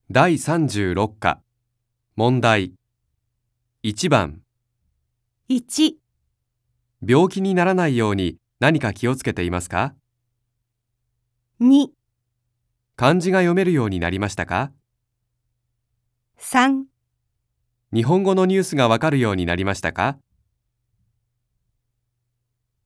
第36課問題1番 1、 病気にならないように何か気をつけていますか？ 2、 漢字が読めるようになりましたか？ 3 日本語のニュースがわかるようになりましたか？